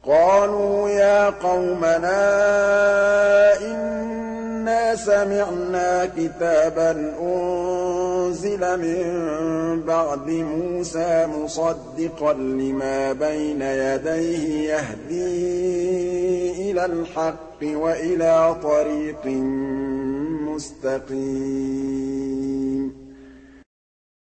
قَالُوا يَا قَوْمَنَا إِنَّا سَمِعْنَا كِتَابًا أُنزِلَ مِن بَعْدِ مُوسَىٰ مُصَدِّقًا لِّمَا بَيْنَ يَدَيْهِ يَهْدِي إِلَى الْحَقِّ وَإِلَىٰ طَرِيقٍ مُّسْتَقِيمٍ